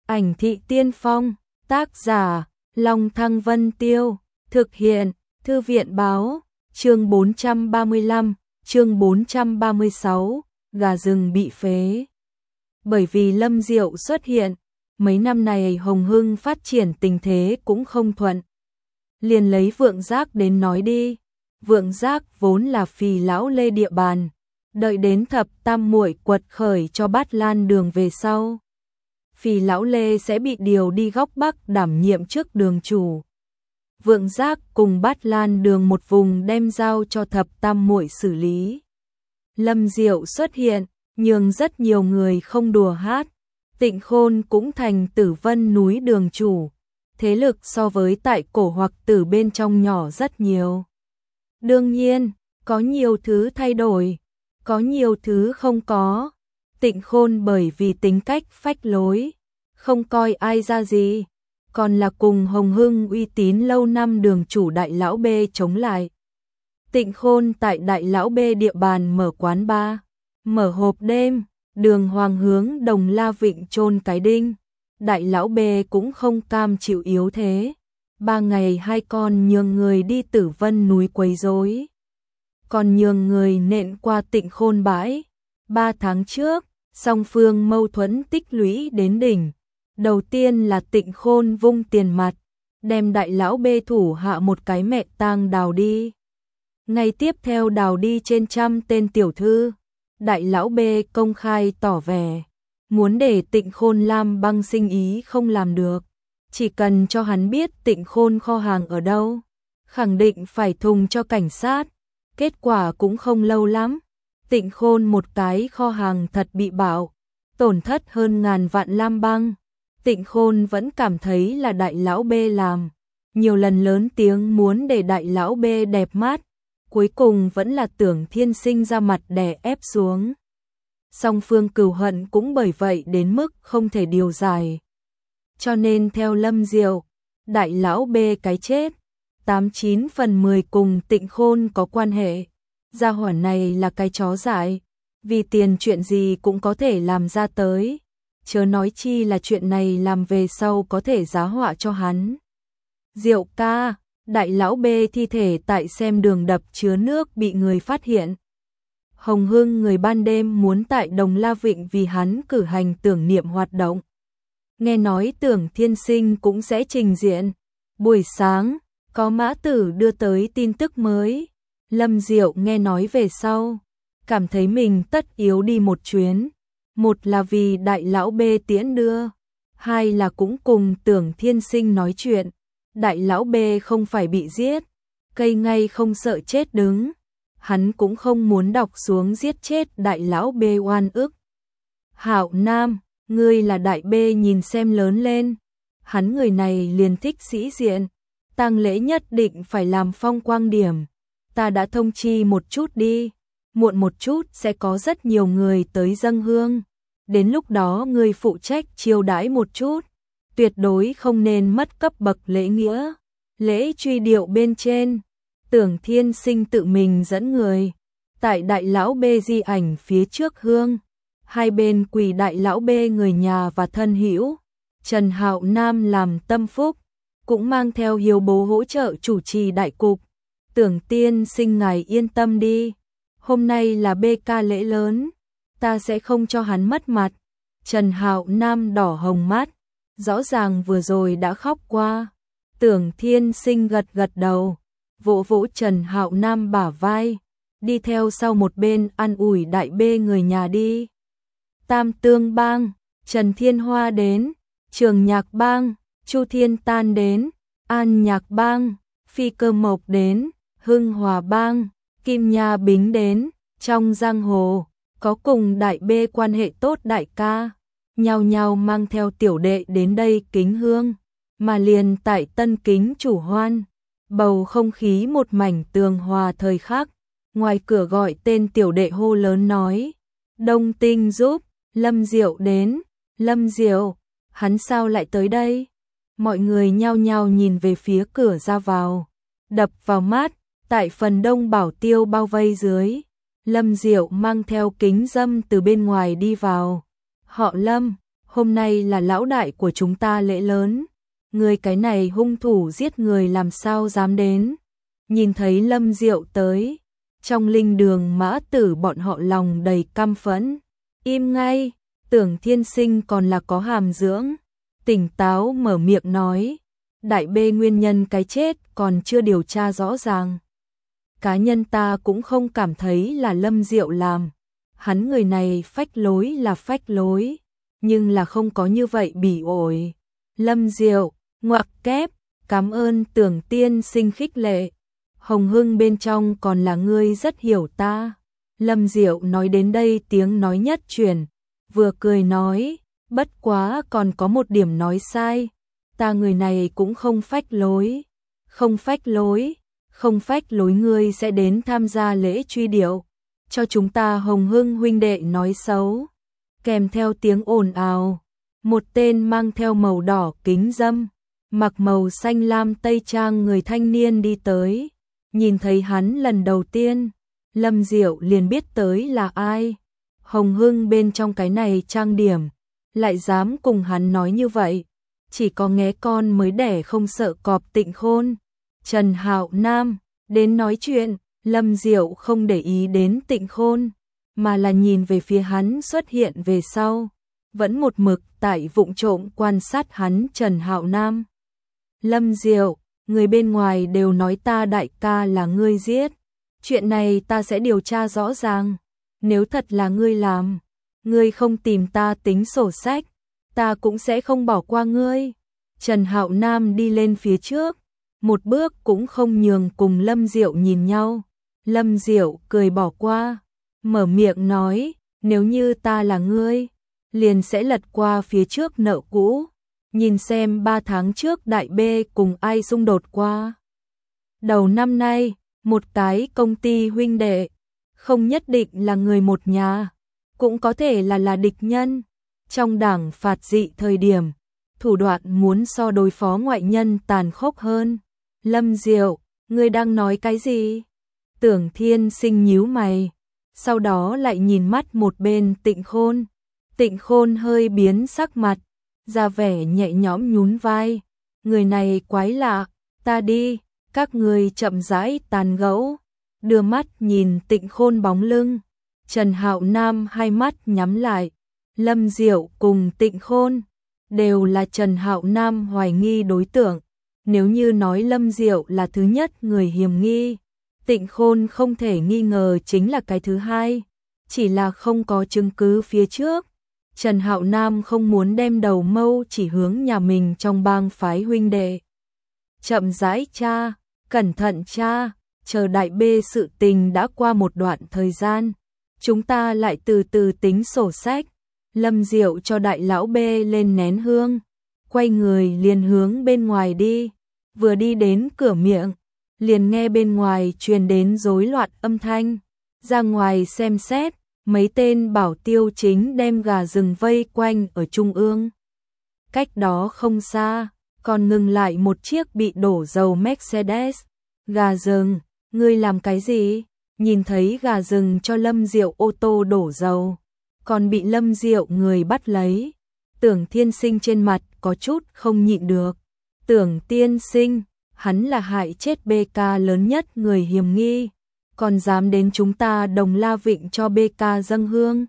Ảnh thị tiên phong, tác giả, Long Thăng Vân Tiêu, thực hiện, Thư viện báo, chương 435, chương 436, gà rừng bị phế. Bởi vì Lâm Diệu xuất hiện, mấy năm này Hồng Hưng phát triển tình thế cũng không thuận. Liền lấy Vượng Giác đến nói đi. Vượng Giác vốn là Phì lão Lê địa bàn, đợi đến Thập Tam muội quật khởi cho Bát Lan Đường về sau, Phì lão Lê sẽ bị điều đi góc Bắc đảm nhiệm trước đường chủ. Vượng Giác cùng Bát Lan Đường một vùng đem giao cho Thập Tam muội xử lý. Lâm Diệu xuất hiện, nhường rất nhiều người không đùa hát. Tịnh Khôn cũng thành Tử Vân núi đường chủ, thế lực so với tại Cổ Hoặc Tử bên trong nhỏ rất nhiều. Đương nhiên, có nhiều thứ thay đổi, có nhiều thứ không có. Tịnh Khôn bởi vì tính cách phách lối, không coi ai ra gì, còn là cùng Hồng Hưng uy tín lâu năm đường chủ Đại Lão B chống lại. Tịnh Khôn tại Đại Lão B địa bàn mở quán bar, mở hộp đêm, đường hoàng hướng Đồng La Vịnh chôn cái đinh. Đại Lão B cũng không cam chịu yếu thế. 3 ngày 2 con nhường người đi Tử Vân núi quấy rối, còn nhường người nện qua Tịnh Khôn bãi. 3 tháng trước, song phương mâu thuẫn tích lũy đến đỉnh. Đầu tiên là Tịnh Khôn vung tiền mặt, đem Đại Lão B thủ hạ một cái mẹ tang đào đi. Ngày tiếp theo đào đi trên 100 tên tiểu thư. Đại Lão B công khai tỏ vẻ muốn để Tịnh Khôn làm băng sinh ý không làm được. Chỉ cần cho hắn biết Tịnh Khôn kho hàng ở đâu, khẳng định phải thùng cho cảnh sát. Kết quả cũng không lâu lắm, Tịnh Khôn một cái kho hàng thật bị bạo, tổn thất hơn ngàn vạn lam băng. Tịnh Khôn vẫn cảm thấy là Đại Lão B làm, nhiều lần lớn tiếng muốn để Đại Lão B đẹp mắt, cuối cùng vẫn là Tưởng Thiên Sinh ra mặt đè ép xuống. Song phương cừu hận cũng bởi vậy đến mức không thể điều giải. Cho nên theo Lâm Diệu, Đại Lão B cái chết 89 phần 10 cùng Tịnh Khôn có quan hệ. Gia hỏa này là cái chó dại, vì tiền chuyện gì cũng có thể làm ra tới, chớ nói chi là chuyện này làm về sau có thể giá họa cho hắn. Diệu ca, Đại Lão B thi thể tại xem đường đập chứa nước bị người phát hiện. Hồng Hưng người ban đêm muốn tại Đồng La Vịnh vì hắn cử hành tưởng niệm hoạt động. Nghe nói Tưởng Thiên Sinh cũng sẽ trình diện. Buổi sáng, có mã tử đưa tới tin tức mới. Lâm Diệu nghe nói về sau, cảm thấy mình tất yếu đi một chuyến. Một là vì Đại Lão B tiễn đưa, hai là cũng cùng Tưởng Thiên Sinh nói chuyện. Đại Lão B không phải bị giết, cây ngay không sợ chết đứng. Hắn cũng không muốn đọc xuống giết chết Đại Lão B oan ức. Hạo Nam, ngươi là Đại B nhìn xem lớn lên. Hắn người này liền thích sĩ diện, tang lễ nhất định phải làm phong quang điểm. Ta đã thông chi một chút đi, muộn một chút sẽ có rất nhiều người tới dâng hương. Đến lúc đó ngươi phụ trách chiêu đãi một chút, tuyệt đối không nên mất cấp bậc lễ nghĩa. Lễ truy điệu bên trên, Tưởng Thiên Sinh tự mình dẫn người, tại Đại Lão B di ảnh phía trước hương, hai bên quỳ Đại Lão B người nhà và thân hữu. Trần Hạo Nam làm tâm phúc, cũng mang theo hiếu bố hỗ trợ chủ trì đại cục. Tưởng Tiên Sinh ngài yên tâm đi, hôm nay là BK lễ lớn, ta sẽ không cho hắn mất mặt. Trần Hạo Nam đỏ hồng mắt, rõ ràng vừa rồi đã khóc qua. Tưởng Thiên Sinh gật gật đầu, vỗ vỗ Trần Hạo Nam bả vai, đi theo sau một bên an ủi Đại B người nhà đi. Tam Tương Bang, Trần Thiên Hoa đến, Trường Nhạc Bang, Chu Thiên Tan đến, An Nhạc Bang, Phi Cơ Mộc đến, Hưng Hòa Bang, Kim Nha Bính đến. Trong giang hồ, có cùng Đại B quan hệ tốt đại ca, nhao nhao mang theo tiểu đệ đến đây kính hương, mà liền tại Tân Kính chủ hoan, bầu không khí một mảnh tường hòa thời khắc. Ngoài cửa gọi tên tiểu đệ hô lớn nói, Đông Tinh giúp, Lâm Diệu đến. Lâm Diệu, hắn sao lại tới đây? Mọi người nhao nhao nhìn về phía cửa ra vào, đập vào mắt, tại phần đông bảo tiêu bao vây dưới, Lâm Diệu mang theo kính dâm từ bên ngoài đi vào. Họ Lâm, hôm nay là lão đại của chúng ta lễ lớn, người cái này hung thủ giết người làm sao dám đến. Nhìn thấy Lâm Diệu tới, trong linh đường Mã Tử bọn họ lòng đầy căm phẫn. Im ngay, Tưởng Thiên Sinh còn là có hàm dưỡng, tỉnh táo mở miệng nói, đại bê nguyên nhân cái chết còn chưa điều tra rõ ràng. Cá nhân ta cũng không cảm thấy là Lâm Diệu làm, hắn người này phách lối là phách lối, nhưng là không có như vậy bỉ ổi. Lâm Diệu, ngoặc kép, cảm ơn Tưởng Tiên Sinh khích lệ. Hồng Hưng bên trong còn là ngươi rất hiểu ta. Lâm Diệu nói đến đây tiếng nói nhất chuyển, vừa cười nói, bất quá còn có một điểm nói sai, ta người này cũng không phách lối, không phách lối, không phách lối ngươi sẽ đến tham gia lễ truy điệu, cho chúng ta Hồng Hưng huynh đệ nói xấu. Kèm theo tiếng ồn ào, một tên mang theo màu đỏ kính dâm, mặc màu xanh lam tây trang người thanh niên đi tới, nhìn thấy hắn lần đầu tiên, Lâm Diệu liền biết tới là ai. Hồng Hưng bên trong cái này trang điểm, lại dám cùng hắn nói như vậy, chỉ có nghé con mới đẻ không sợ cọp Tịnh Khôn. Trần Hạo Nam đến nói chuyện, Lâm Diệu không để ý đến Tịnh Khôn, mà là nhìn về phía hắn xuất hiện về sau, vẫn một mực tại vụng trộm quan sát hắn. Trần Hạo Nam, Lâm Diệu, người bên ngoài đều nói ta đại ca là ngươi giết, chuyện này ta sẽ điều tra rõ ràng, nếu thật là ngươi làm, ngươi không tìm ta tính sổ sách, ta cũng sẽ không bỏ qua ngươi. Trần Hạo Nam đi lên phía trước, một bước cũng không nhường cùng Lâm Diệu nhìn nhau. Lâm Diệu cười bỏ qua, mở miệng nói, nếu như ta là ngươi, liền sẽ lật qua phía trước nợ cũ, nhìn xem 3 tháng trước đại bê cùng ai xung đột qua. Đầu năm nay, một cái công ty huynh đệ, không nhất định là người một nhà, cũng có thể là địch nhân. Trong đảng phạt dị thời điểm, thủ đoạn muốn so đối phó ngoại nhân tàn khốc hơn. Lâm Diệu, ngươi đang nói cái gì? Tưởng Thiên Sinh nhíu mày, sau đó lại nhìn mắt một bên Tịnh Khôn. Tịnh Khôn hơi biến sắc mặt, ra vẻ nhẹ nhõm nhún vai. Người này quái lạ, ta đi, các người chậm rãi tàn gẫu. Đưa mắt nhìn Tịnh Khôn bóng lưng, Trần Hạo Nam hai mắt nhắm lại. Lâm Diệu cùng Tịnh Khôn đều là Trần Hạo Nam hoài nghi đối tượng. Nếu như nói Lâm Diệu là thứ nhất người hiểm nghi, Tịnh Khôn không thể nghi ngờ chính là cái thứ hai, chỉ là không có chứng cứ phía trước. Trần Hạo Nam không muốn đem đầu mâu chỉ hướng nhà mình trong bang phái huynh đệ. Chậm rãi cha, cẩn thận cha, chờ đại bê sự tình đã qua một đoạn thời gian, chúng ta lại từ từ tính sổ sách. Lâm Diệu cho đại lão bê lên nén hương, quay người liền hướng bên ngoài đi, vừa đi đến cửa miệng, liền nghe bên ngoài truyền đến rối loạn âm thanh, ra ngoài xem xét, mấy tên bảo tiêu chính đem gà rừng vây quanh ở trung ương. Cách đó không xa, còn ngừng lại một chiếc bị đổ dầu Mercedes. Gà rừng, ngươi làm cái gì? Nhìn thấy gà rừng cho Lâm Diệu ô tô đổ dầu, còn bị Lâm Diệu người bắt lấy. Tưởng Thiên Sinh trên mặt có chút không nhịn được. Tưởng Tiên Sinh, hắn là hại chết BK lớn nhất người hiểm nghi, còn dám đến chúng ta Đồng La Vịnh cho BK dâng hương.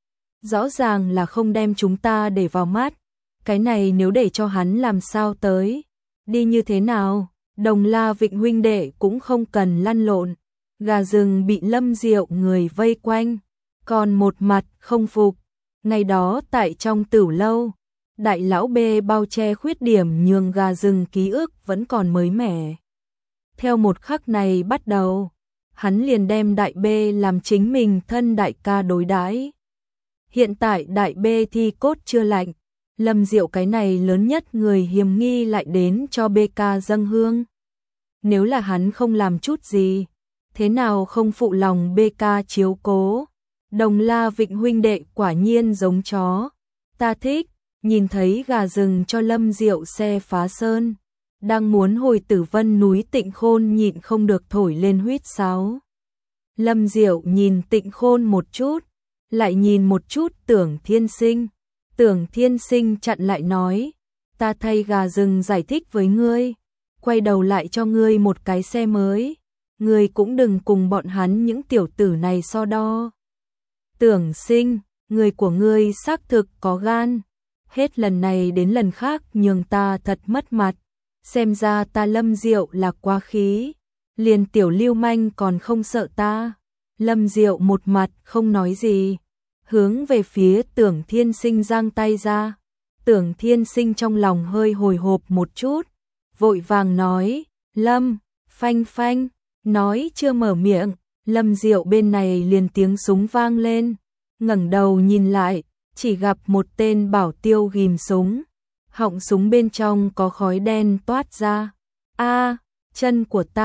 Rõ ràng là không đem chúng ta để vào mắt, cái này nếu để cho hắn làm sao tới, đi như thế nào, Đồng La Vịnh huynh đệ cũng không cần lăn lộn. Gà rừng bị Lâm Diệu người vây quanh, còn một mặt không phục. Ngày đó tại trong tửu lâu, đại lão bê bao che khuyết điểm nhường gà rừng ký ức vẫn còn mới mẻ. Theo một khắc này bắt đầu, hắn liền đem đại bê làm chính mình thân đại ca đối đãi. Hiện tại đại bê thi cốt chưa lạnh, Lâm Diệu cái này lớn nhất người hiểm nghi lại đến cho BK dâng hương. Nếu là hắn không làm chút gì, thế nào không phụ lòng BK chiếu cố. Đồng La Vịnh huynh đệ quả nhiên giống chó, ta thích. Nhìn thấy gà rừng cho Lâm Diệu xe phá sơn, đang muốn hồi Tử Vân núi, Tịnh Khôn nhịn không được thổi lên huýt sáo. Lâm Diệu nhìn Tịnh Khôn một chút, lại nhìn một chút Tưởng Thiên Sinh, Tưởng Thiên Sinh chặn lại nói, ta thay gà rừng giải thích với ngươi, quay đầu lại cho ngươi một cái xe mới, ngươi cũng đừng cùng bọn hắn những tiểu tử này so đo. Tưởng Sinh, người của ngươi xác thực có gan, hết lần này đến lần khác nhường ta thật mất mặt, xem ra ta Lâm Diệu là quá khí, liền tiểu lưu manh còn không sợ ta. Lâm Diệu một mặt không nói gì, hướng về phía Tưởng Thiên Sinh giang tay ra. Tưởng Thiên Sinh trong lòng hơi hồi hộp một chút, vội vàng nói, Lâm, phanh phanh, nói chưa mở miệng, Lâm Diệu bên này liền tiếng súng vang lên, ngẩng đầu nhìn lại, chỉ gặp một tên bảo tiêu ghim súng, họng súng bên trong có khói đen toát ra. A, chân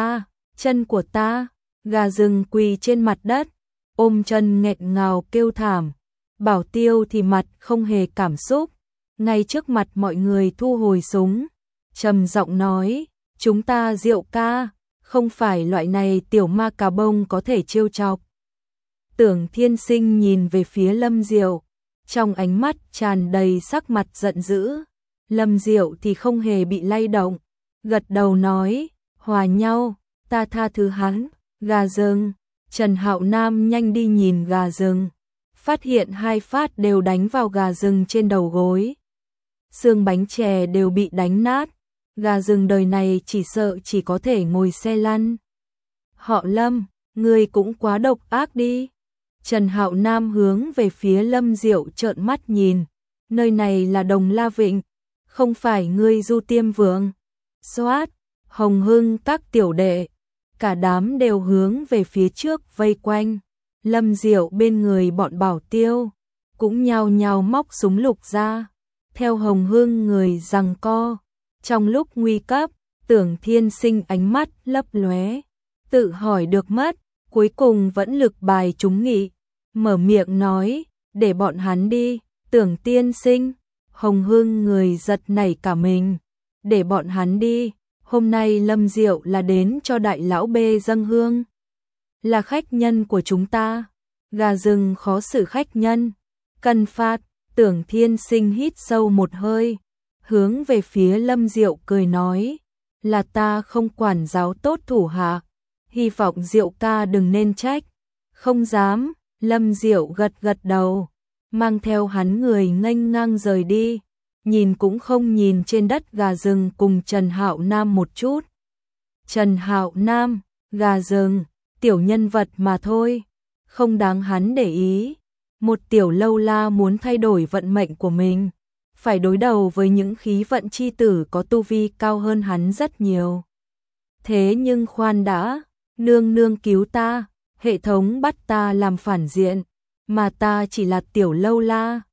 của ta, gà rừng quỳ trên mặt đất, ôm chân nghẹn ngào kêu thảm, bảo tiêu thì mặt không hề cảm xúc, ngay trước mặt mọi người thu hồi súng, trầm giọng nói, chúng ta Diệu ca, không phải loại này tiểu ma cà bông có thể trêu chọc. Tưởng Thiên Sinh nhìn về phía Lâm Diệu, trong ánh mắt tràn đầy sắc mặt giận dữ. Lâm Diệu thì không hề bị lay động, gật đầu nói, hòa nhau, ta tha thứ hắn. Gà rừng, Trần Hạo Nam nhanh đi nhìn gà rừng, phát hiện 2 phát đều đánh vào gà rừng trên đầu gối. Xương bánh chè đều bị đánh nát, gà rừng đời này chỉ sợ chỉ có thể ngồi xe lăn. Họ Lâm, ngươi cũng quá độc ác đi. Trần Hạo Nam hướng về phía Lâm Diệu trợn mắt nhìn, nơi này là Đồng La Vịnh, không phải ngươi Du Tiêm Vượng. Xoát, Hồng Hưng các tiểu đệ, cả đám đều hướng về phía trước vây quanh. Lâm Diệu bên người bọn bảo tiêu cũng nhao nhao móc súng lục ra, theo Hồng Hưng người giằng co. Trong lúc nguy cấp, Tưởng Thiên Sinh ánh mắt lấp lóe, tự hỏi được mất, cuối cùng vẫn lực bài trúng nghị, mở miệng nói, để bọn hắn đi. Tưởng Tiên Sinh, Hồng Hưng người giật nảy cả mình, để bọn hắn đi. Hôm nay Lâm Diệu là đến cho đại lão bê dâng hương, là khách nhân của chúng ta, gà rừng khó xử khách nhân, cần phạt. Tưởng Thiên Sinh hít sâu một hơi, hướng về phía Lâm Diệu cười nói, là ta không quản giáo tốt thủ hạ, hy vọng Diệu ca đừng nên trách. Không dám. Lâm Diệu gật gật đầu, mang theo hắn người nghênh ngang rời đi, nhìn cũng không nhìn trên đất gà rừng cùng Trần Hạo Nam một chút. Trần Hạo Nam, gà rừng, tiểu nhân vật mà thôi, không đáng hắn để ý. Một tiểu lâu la muốn thay đổi vận mệnh của mình, phải đối đầu với những khí vận chi tử có tu vi cao hơn hắn rất nhiều. Thế nhưng khoan đã, nương nương cứu ta, hệ thống bắt ta làm phản diện, mà ta chỉ là tiểu lâu la,